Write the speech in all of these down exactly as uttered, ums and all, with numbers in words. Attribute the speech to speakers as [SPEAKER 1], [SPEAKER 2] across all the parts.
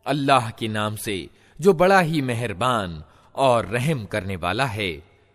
[SPEAKER 1] अल्लाह के नाम से जो बड़ा ही मेहरबान और रहम करने वाला है।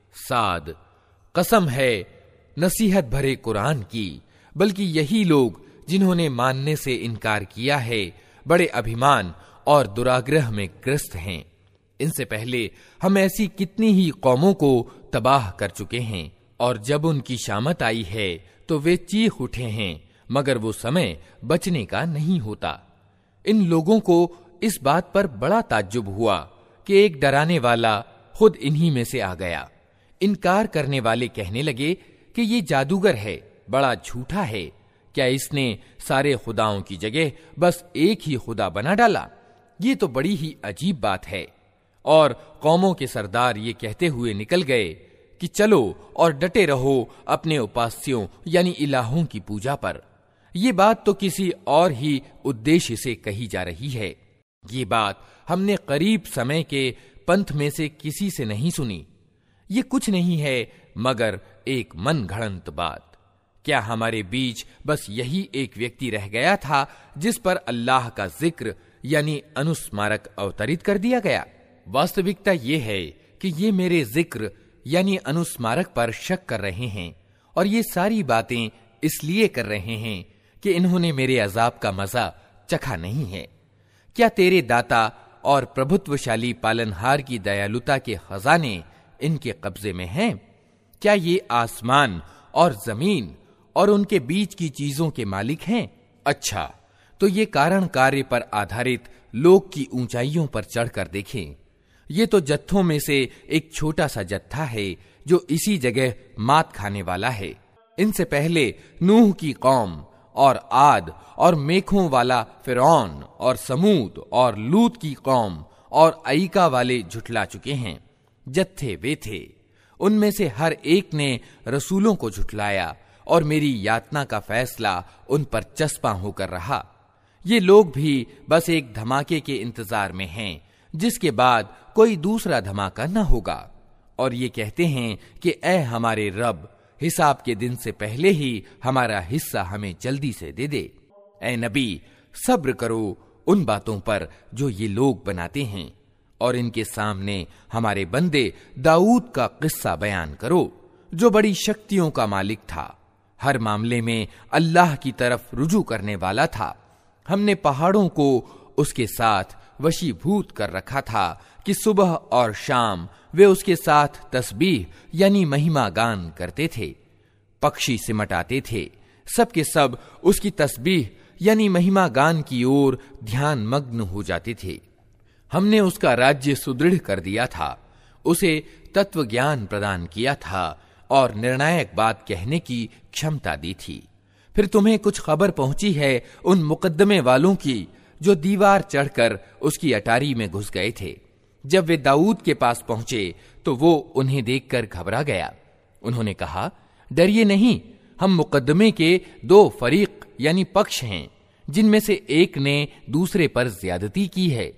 [SPEAKER 1] साद, कसम है नसीहत भरे कुरान की, बल्कि यही लोग जिन्होंने मानने से इनकार किया है बड़े अभिमान और दुराग्रह में ग्रस्त हैं। इनसे पहले हम ऐसी कितनी ही कौमों को तबाह कर चुके हैं, और जब उनकी शामत आई है तो वे चीख उठे हैं, मगर वो समय बचने का नहीं होता। इन लोगों को इस बात पर बड़ा ताज्जुब हुआ कि एक डराने वाला खुद इन्हीं में से आ गया। इनकार करने वाले कहने लगे कि ये जादूगर है, बड़ा झूठा है। क्या इसने सारे खुदाओं की जगह बस एक ही खुदा बना डाला? ये तो बड़ी ही अजीब बात है। और कौमों के सरदार ये कहते हुए निकल गए कि चलो और डटे रहो अपने उपास्यों यानी इलाहों की पूजा पर। ये बात तो किसी और ही उद्देश्य से कही जा रही है। ये बात हमने करीब समय के पंथ में से किसी से नहीं सुनी। ये कुछ नहीं है मगर एक मन घड़ंत बात। क्या हमारे बीच बस यही एक व्यक्ति रह गया था जिस पर अल्लाह का जिक्र यानी अनुस्मारक अवतरित कर दिया गया? वास्तविकता ये है कि ये मेरे जिक्र यानी अनुस्मारक पर शक कर रहे हैं, और ये सारी बातें इसलिए कर रहे हैं कि इन्होंने मेरे अजाब का मजा चखा नहीं है। क्या तेरे दाता और प्रभुत्वशाली पालनहार की दयालुता के खजाने इनके कब्जे में हैं? क्या ये आसमान और जमीन और उनके बीच की चीजों के मालिक हैं? अच्छा, तो ये कारण कार्य पर आधारित लोक की ऊंचाइयों पर चढ़कर देखें। ये तो जत्थों में से एक छोटा सा जत्था है जो इसी जगह मात खाने वाला है। इनसे पहले नूह की कौम और आद और मेखों वाला फिरौन और समूद और लूत की कौम और अईका वाले झुठला चुके हैं। जत्थे वे थे, उनमें से हर एक ने रसूलों को झुठलाया, और मेरी यातना का फैसला उन पर चस्पा होकर रहा। ये लोग भी बस एक धमाके के इंतजार में हैं, जिसके बाद कोई दूसरा धमाका न होगा। और ये कहते हैं कि ऐ हमारे रब, हिसाब के दिन से पहले ही हमारा हिस्सा हमें जल्दी से दे दे। ऐ नबी, सब्र करो उन बातों पर जो ये लोग बनाते हैं, और इनके सामने हमारे बंदे दाऊद का किस्सा बयान करो, जो बड़ी शक्तियों का मालिक था, हर मामले में अल्लाह की तरफ रुजू करने वाला था। हमने पहाड़ों को उसके साथ वशीभूत कर रखा था कि सुबह और शाम वे उसके साथ तस्बीह यानी महिमा गान करते थे। पक्षी सिमट आते थे, सब के सब उसकी तस्बीह यानी महिमा गान की ओर ध्यान मग्न हो जाते थे। हमने उसका राज्य सुदृढ़ कर दिया था, उसे तत्व ज्ञान प्रदान किया था और निर्णायक बात कहने की क्षमता दी थी। फिर तुम्हें कुछ खबर पहुंची है उन मुकद्दमे वालों की जो दीवार चढ़कर उसकी अटारी में घुस गए थे। जब वे दाऊद के पास पहुंचे तो वो उन्हें देखकर घबरा गया। उन्होंने कहा, डरिए नहीं, हम मुकद्दमे के दो फरीक यानी पक्ष हैं, जिनमें से एक ने दूसरे पर ज्यादती की है।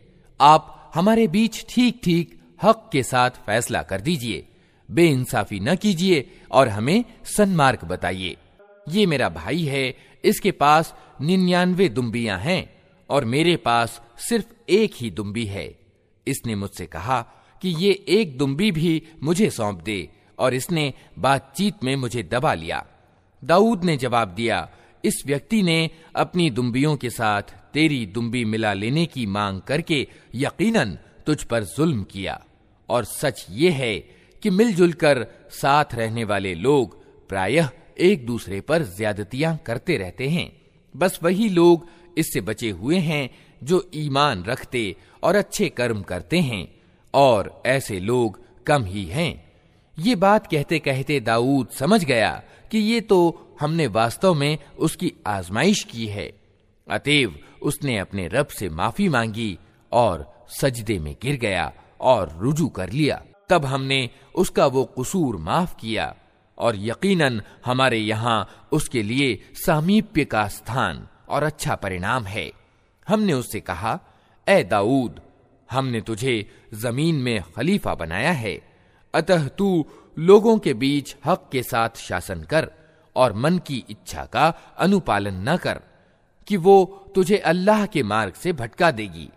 [SPEAKER 1] आप हमारे बीच ठीक ठीक हक के साथ फैसला कर दीजिए, बेइंसाफी न कीजिए और हमें सन्मार्ग बताइए। ये मेरा भाई है, इसके पास निन्यानवे दुम्बियां हैं और मेरे पास सिर्फ एक ही दुम्बी है। इसने मुझसे कहा कि ये एक दुम्बी भी मुझे सौंप दे, और इसने बातचीत में मुझे दबा लिया। दाऊद ने जवाब दिया, इस व्यक्ति ने अपनी दुम्बियों के साथ तेरी दुम्बी मिला लेने की मांग करके यकीनन तुझ पर जुल्म किया, और सच ये है कि मिलजुल कर साथ रहने वाले लोग प्रायः एक दूसरे पर ज्यादतियां करते रहते हैं। बस वही लोग इससे बचे हुए हैं जो ईमान रखते और अच्छे कर्म करते हैं, और ऐसे लोग कम ही हैं। ये बात कहते कहते दाऊद समझ गया कि ये तो हमने वास्तव में उसकी आजमाइश की है। अतएव उसने अपने रब से माफी मांगी और सजदे में गिर गया और रुजू कर लिया। तब हमने उसका वो कसूर माफ किया, और यकीनन हमारे यहाँ उसके लिए सामीप्य का स्थान और अच्छा परिणाम है। हमने उससे कहा, ए दाऊद, हमने तुझे जमीन में खलीफा बनाया है, अतः तू लोगों के बीच हक के साथ शासन कर और मन की इच्छा का अनुपालन न कर कि वो तुझे अल्लाह के मार्ग से भटका देगी।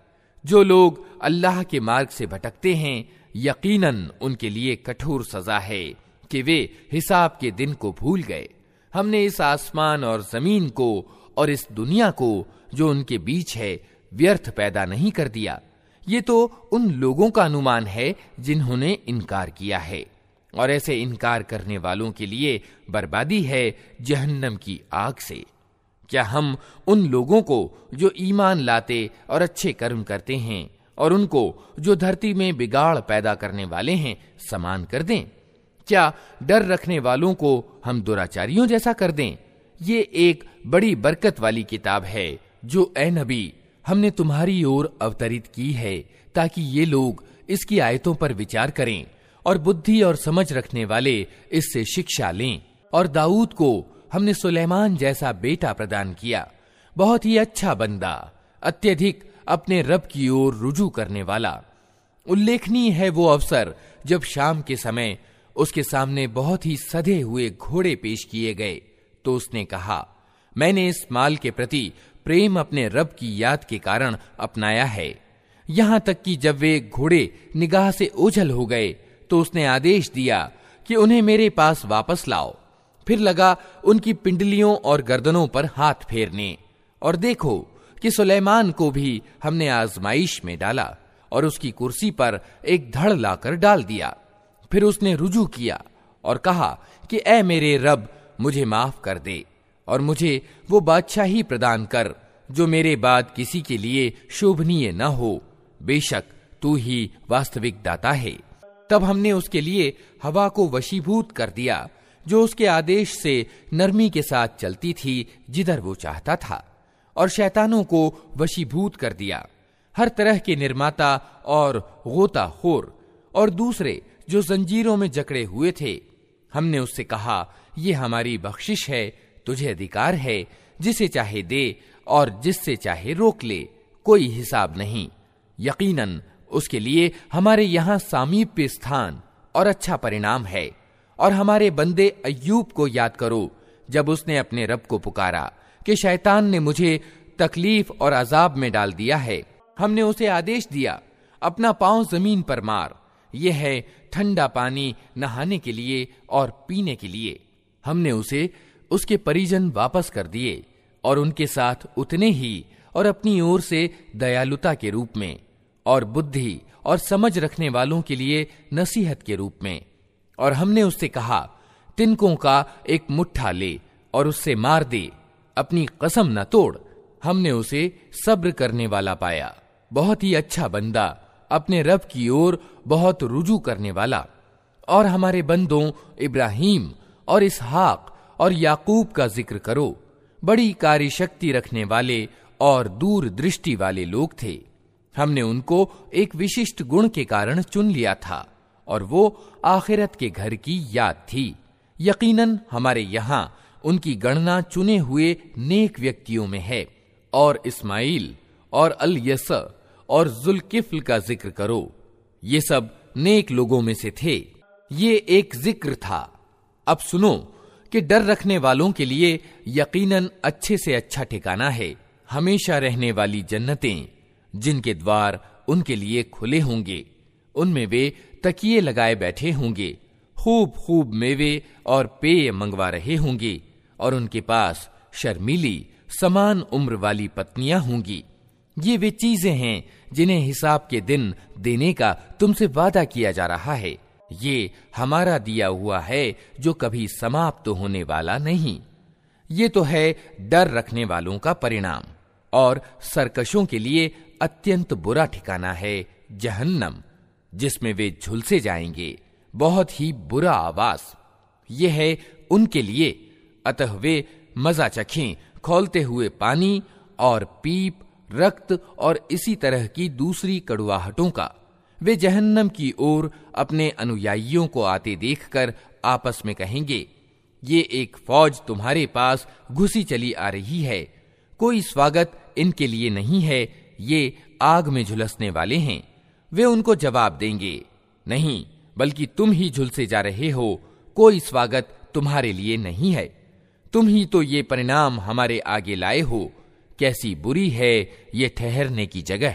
[SPEAKER 1] जो लोग अल्लाह के मार्ग से भटकते हैं, यकीनन उनके लिए कठोर सजा है कि वे हिसाब के दिन को भूल गए। हमने इस आसमान और जमीन को और इस दुनिया को जो उनके बीच है व्यर्थ पैदा नहीं कर दिया। ये तो उन लोगों का अनुमान है जिन्होंने इनकार किया है, और ऐसे इनकार करने वालों के लिए बर्बादी है जहन्नम की आग से। क्या हम उन लोगों को जो ईमान लाते और अच्छे कर्म करते हैं और उनको जो धरती में बिगाड़ पैदा करने वाले हैं समान कर दें? क्या डर रखने वालों को हम दुराचारियों जैसा कर दें? ये एक बड़ी बरकत वाली किताब है जो ए नबी हमने तुम्हारी ओर अवतरित की है, ताकि ये लोग इसकी आयतों पर विचार करें और बुद्धि और समझ रखने वाले इससे शिक्षा लें। और दाऊद को हमने सुलेमान जैसा बेटा प्रदान किया, बहुत ही अच्छा बंदा, अत्यधिक अपने रब की ओर रुजू करने वाला। उल्लेखनीय है वो अवसर जब शाम के समय उसके सामने बहुत ही सधे हुए घोड़े पेश किए गए, तो उसने कहा, मैंने इस माल के प्रति प्रेम अपने रब की याद के कारण अपनाया है। यहां तक कि जब वे घोड़े निगाह से ओझल हो गए तो उसने आदेश दिया कि उन्हें मेरे पास वापस लाओ। फिर लगा उनकी पिंडलियों और गर्दनों पर हाथ फेरने। और देखो कि सुलेमान को भी हमने आजमाइश में डाला और उसकी कुर्सी पर एक धड़ लाकर डाल दिया। फिर उसने रुजू किया और कहा कि ऐ मेरे रब, मुझे माफ कर दे और मुझे वो बादशाही प्रदान कर जो मेरे बाद किसी के लिए शोभनीय न हो। बेशक तू ही वास्तविक दाता है। तब हमने उसके लिए हवा को वशीभूत कर दिया, जो उसके आदेश से नरमी के साथ चलती थी जिधर वो चाहता था, और शैतानों को वशीभूत कर दिया, हर तरह के निर्माता और गोताखोर और दूसरे जो जंजीरों में जकड़े हुए थे। हमने उससे कहा, ये हमारी बख्शिश है, तुझे अधिकार है जिसे चाहे दे और जिससे चाहे रोक ले, कोई हिसाब नहीं। यकीनन उसके लिए हमारे यहाँ सामीप्य स्थान और अच्छा परिणाम है। और हमारे बंदे अय्यूब को याद करो, जब उसने अपने रब को पुकारा कि शैतान ने मुझे तकलीफ और अजाब में डाल दिया है। हमने उसे आदेश दिया, अपना पांव जमीन पर मार, यह है ठंडा पानी नहाने के लिए और पीने के लिए। हमने उसे उसके परिजन वापस कर दिए और उनके साथ उतने ही, और अपनी ओर से दयालुता के रूप में और बुद्धि और समझ रखने वालों के लिए नसीहत के रूप में। और हमने उससे कहा, तिनकों का एक मुट्ठा ले और उससे मार दे, अपनी कसम न तोड़। हमने उसे सब्र करने वाला पाया, बहुत ही अच्छा बंदा, अपने रब की ओर बहुत रुजू करने वाला। और हमारे बंदों इब्राहिम और इसहाक और याकूब का जिक्र करो, बड़ी कार्यशक्ति रखने वाले और दूर दृष्टि वाले लोग थे। हमने उनको एक विशिष्ट गुण के कारण चुन लिया था, और वो आखिरत के घर की याद थी। यकीनन हमारे यहाँ उनकी गणना चुने हुए नेक व्यक्तियों में है। और इस्माइल और अल यस और जुल्किफ्ल का जिक्र करो, ये सब नेक लोगों में से थे। ये एक जिक्र था। अब सुनो कि डर रखने वालों के लिए यकीनन अच्छे से अच्छा ठिकाना है, हमेशा रहने वाली जन्नतें, जिनके द्वार उनके लिए खुले होंगे। उनमें वे तकिए लगाए बैठे होंगे, खूब खूब मेवे और पेय मंगवा रहे होंगे, और उनके पास शर्मीली समान उम्र वाली पत्नियां होंगी। ये वे चीजें हैं जिन्हें हिसाब के दिन देने का तुमसे वादा किया जा रहा है। ये हमारा दिया हुआ है जो कभी समाप्त तो होने वाला नहीं। ये तो है डर रखने वालों का परिणाम, और सरकशों के लिए अत्यंत बुरा ठिकाना है जहन्नम, जिसमें वे झुलसे जाएंगे, बहुत ही बुरा आवास। ये है उनके लिए, अतः वे मजा चखें खौलते हुए पानी और पीप, रक्त और इसी तरह की दूसरी कड़ुआहटों का। वे जहन्नम की ओर अपने अनुयायियों को आते देखकर आपस में कहेंगे, ये एक फौज तुम्हारे पास घुसी चली आ रही है, कोई स्वागत इनके लिए नहीं है, ये आग में झुलसने वाले हैं। वे उनको जवाब देंगे, नहीं, बल्कि तुम ही झुलसे जा रहे हो, कोई स्वागत तुम्हारे लिए नहीं है, तुम ही तो ये परिणाम हमारे आगे लाए हो। कैसी बुरी है ये ठहरने की जगह।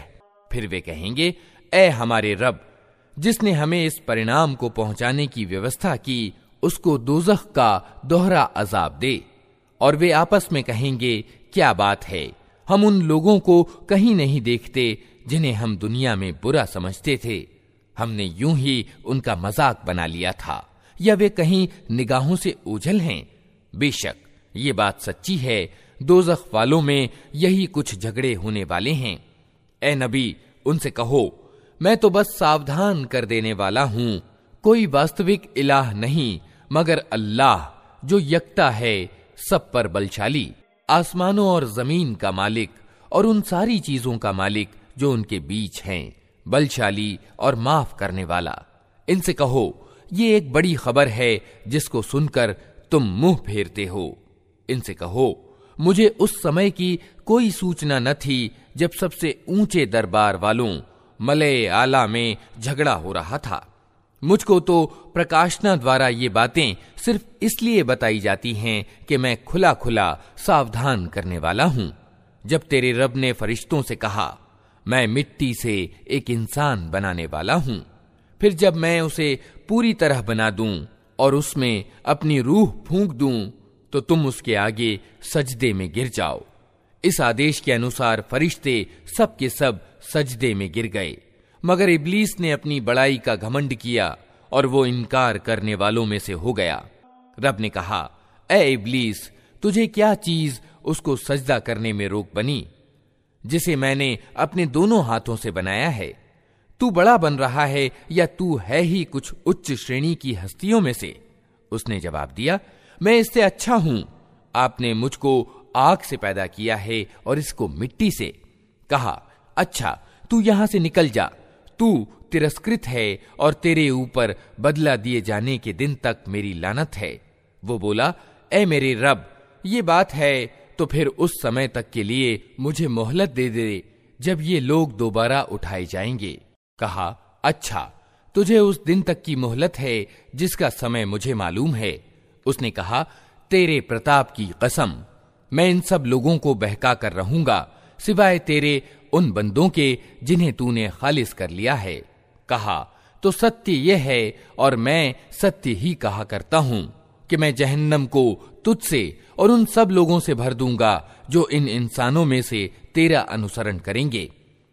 [SPEAKER 1] फिर वे कहेंगे, ऐ हमारे रब, जिसने हमें इस परिणाम को पहुंचाने की व्यवस्था की, उसको दोज़ख का दोहरा अजाब दे। और वे आपस में कहेंगे, क्या बात है, हम उन लोगों को कहीं नहीं देखते जिन्हें हम दुनिया में बुरा समझते थे। हमने यूं ही उनका मजाक बना लिया था, या वे कहीं निगाहों से ओझल हैं। बेशक ये बात सच्ची है, दोज़ख वालों में यही कुछ झगड़े होने वाले हैं। ए नबी, उनसे कहो, मैं तो बस सावधान कर देने वाला हूं। कोई वास्तविक इलाह नहीं मगर अल्लाह, जो यकता है, सब पर बलशाली, आसमानों और जमीन का मालिक और उन सारी चीजों का मालिक जो उनके बीच हैं, बलशाली और माफ करने वाला। इनसे कहो, ये एक बड़ी खबर है जिसको सुनकर तुम मुंह फेरते हो। इनसे कहो, मुझे उस समय की कोई सूचना न थी जब सबसे ऊंचे दरबार वालों मलए आला में झगड़ा हो रहा था। मुझको तो प्रकाशना द्वारा ये बातें सिर्फ इसलिए बताई जाती हैं कि मैं खुला खुला सावधान करने वाला हूं। जब तेरे रब ने फरिश्तों से कहा, मैं मिट्टी से एक इंसान बनाने वाला हूं, फिर जब मैं उसे पूरी तरह बना दूं और उसमें अपनी रूह फूंक दूं, तो तुम उसके आगे सजदे में गिर जाओ। इस आदेश के अनुसार फरिश्ते सब के सब सजदे में गिर गए, मगर इब्लीस ने अपनी बड़ाई का घमंड किया और वो इनकार करने वालों में से हो गया। रब ने कहा, ए इब्लीस, तुझे क्या चीज उसको सजदा करने में रोक बनी, जिसे मैंने अपने दोनों हाथों से बनाया है? तू बड़ा बन रहा है या तू है ही कुछ उच्च श्रेणी की हस्तियों में से? उसने जवाब दिया, मैं इससे अच्छा हूं। आपने मुझको आग से पैदा किया है और इसको मिट्टी से। कहा, अच्छा, तू यहां से निकल जा, तू तिरस्कृत है और तेरे ऊपर बदला दिए जाने के दिन तक मेरी लानत है। वो बोला, ए मेरे रब, ये बात है तो फिर उस समय तक के लिए मुझे मोहलत दे दे जब ये लोग दोबारा उठाए जाएंगे। कहा, अच्छा, तुझे उस दिन तक की मोहलत है जिसका समय मुझे मालूम है। उसने कहा, तेरे प्रताप की कसम, मैं इन सब लोगों को बहका कर रहूंगा सिवाय तेरे उन बंदों के जिन्हें तूने खालिस कर लिया है। कहा, तो सत्य यह है और मैं सत्य ही कहा करता हूं कि मैं जहन्नम को तुझसे और उन सब लोगों से भर दूंगा जो इन इंसानों में से तेरा अनुसरण करेंगे।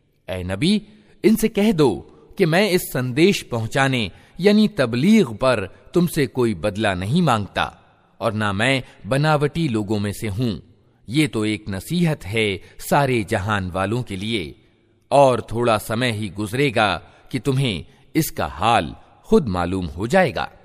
[SPEAKER 1] ऐ नबी, इनसे कह दो कि मैं इस संदेश पहुंचाने यानी तबलीग पर तुमसे कोई बदला नहीं मांगता और ना मैं बनावटी लोगों में से हूं। ये तो एक नसीहत है सारे जहान वालों के लिए, और थोड़ा समय ही गुजरेगा कि तुम्हें इसका हाल खुद मालूम हो जाएगा।